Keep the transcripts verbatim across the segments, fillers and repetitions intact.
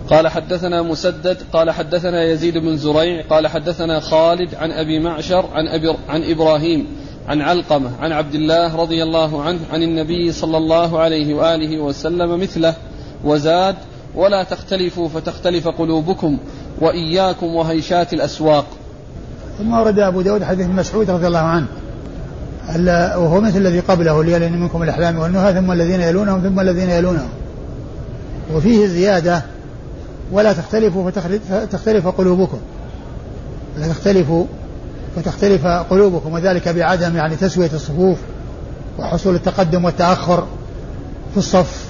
قال حدثنا مسدد قال حدثنا يزيد بن زريع قال حدثنا خالد عن أبي معشر عن, أبي عن إبراهيم عن علقمة عن عبد الله رضي الله عنه عن النبي صلى الله عليه وآله وسلم مثله وزاد ولا تختلفوا فتختلف قلوبكم وإياكم وهيشات الأسواق. ثم ورد أبو داود حديث مسعود رضي الله عنه وهو مثل الذي قبله ليلين منكم الأحلام والنهى ثم الذين يلونهم ثم الذين يلونهم، وفيه زيادة ولا تختلفوا فتختلف قلوبكم ولا تختلفوا فتختلف قلوبكم، وذلك بعدم يعني تسوية الصفوف وحصول التقدم والتأخر في الصف،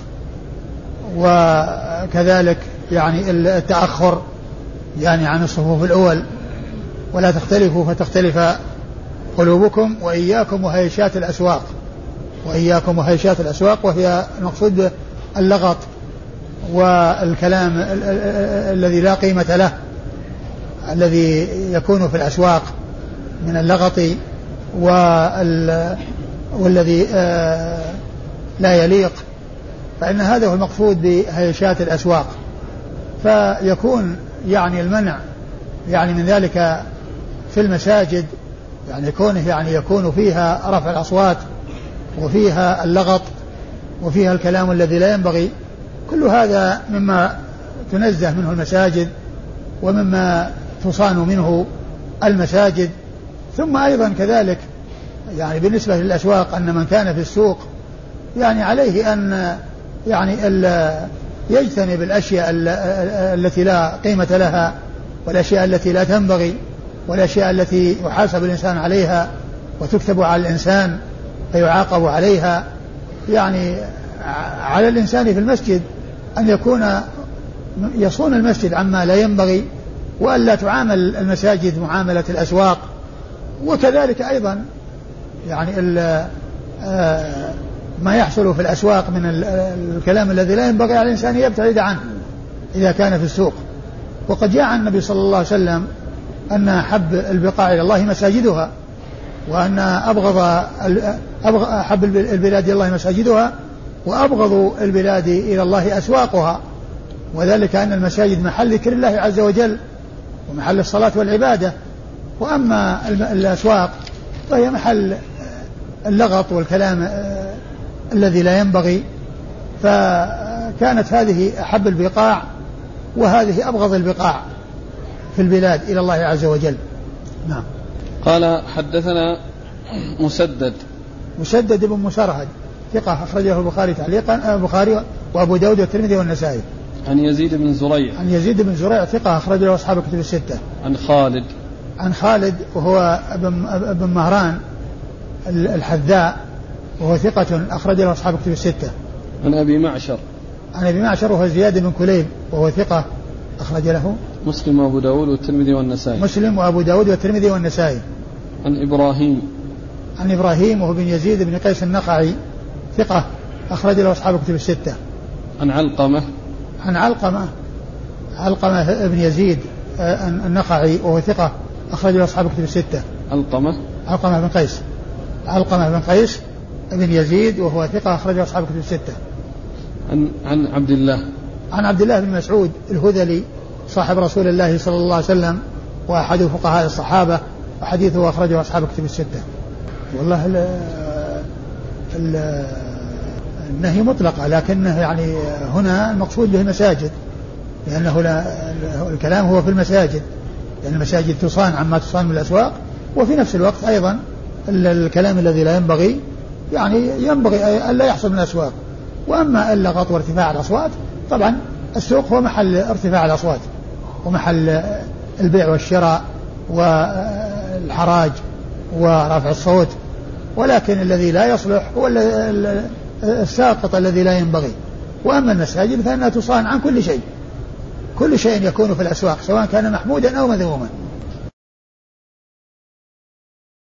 وكذلك يعني التأخر يعني عن الصفوف الأول. ولا تختلفوا فتختلف قلوبكم وإياكم وهيشات الأسواق، وإياكم وهيشات الأسواق وهي المقصود اللغط والكلام الذي لا قيمة له الذي يكون في الأسواق من اللغط والذي لا يليق، فإن هذا هو المقصود بهيشات الأسواق. فيكون يعني المنع يعني من ذلك في المساجد يعني يكون يعني يكون فيها رفع الأصوات وفيها اللغط وفيها الكلام الذي لا ينبغي، كل هذا مما تنزه منه المساجد ومما تصان منه المساجد. ثم أيضا كذلك يعني بالنسبة للأسواق أن من كان في السوق يعني عليه أن يعني يجتنب الأشياء التي لا قيمة لها والأشياء التي لا تنبغي والأشياء التي يحاسب الإنسان عليها وتكتب على الإنسان فيعاقب عليها. يعني على الإنسان في المسجد أن يكون يصون المسجد عما لا ينبغي وألا تعامل المساجد معاملة الأسواق. وكذلك أيضا يعني ما يحصل في الأسواق من الكلام الذي لا ينبغي على الإنسان يبتعد عنه إذا كان في السوق. وقد جاء عن النبي صلى الله عليه وسلم أن حب البقاع إلى الله مساجدها، وأن أبغض أحب البلاد إلى الله مساجدها وأبغض البلاد إلى الله أسواقها، وذلك أن المساجد محل ذكر الله عز وجل ومحل الصلاة والعبادة، وأما الأسواق فهي محل اللغط والكلام الذي لا ينبغي. فكانت هذه أحب البقاع وهذه أبغض البقاع في البلاد إلى الله عز وجل. نعم. قال حدثنا مسدد مسدد بن مسرهد ثقة أخرجه البخاري تعليقا البخاري وأبو داود والترمذي والنسائي. عن يزيد بن زريع عن يزيد بن زريع ثقة أخرجه أصحاب الكتب الستة. عن خالد عن خالد وهو ابن ابن مهران الحذاء وهو ثقة أخرجه أصحاب الكتب الستة. عن أبي معشر عن أبي معشر وهو زياد بن كليب وهو ثقة أخرج له مسلم وأبو داود والترمذي والنسائي. مسلم وأبو داود والترمذي والنسائي. عن إبراهيم عن إبراهيم وهو بن يزيد بن قيس النخعي ثقة أخرج له أصحاب الكتب الستة. عن علقمة عن علقمة علقمة بن يزيد النخعي وهو ثقة أخرج له أصحاب الكتب الستة. علقمة علقمة بن قيس علقمة بن قيس بن يزيد وهو ثقة أخرج له أصحاب الكتب الستة. عن عن عبد الله عن عبد الله بن مسعود الهذلي صاحب رسول الله صلى الله عليه وسلم وأحد فقهاء الصحابة وحديثه أخرجه أصحاب الكتب الستة. والله ال ال النهي مطلقة، لكنه يعني هنا المقصود به المساجد، لأنه لا الكلام هو في المساجد، لأن المساجد تصان عما تصان من الأسواق، وفي نفس الوقت أيضا الكلام الذي لا ينبغي يعني ينبغي ألا يحصل من الأسواق. وأما اللغط وارتفاع الأصوات طبعا السوق هو محل ارتفاع الأصوات ومحل البيع والشراء والحراج ورفع الصوت، ولكن الذي لا يصلح هو الساقط الذي لا ينبغي. وأما المساجد فإنها تصان عن كل شيء، كل شيء يكون في الأسواق سواء كان محمودا أو مذموما.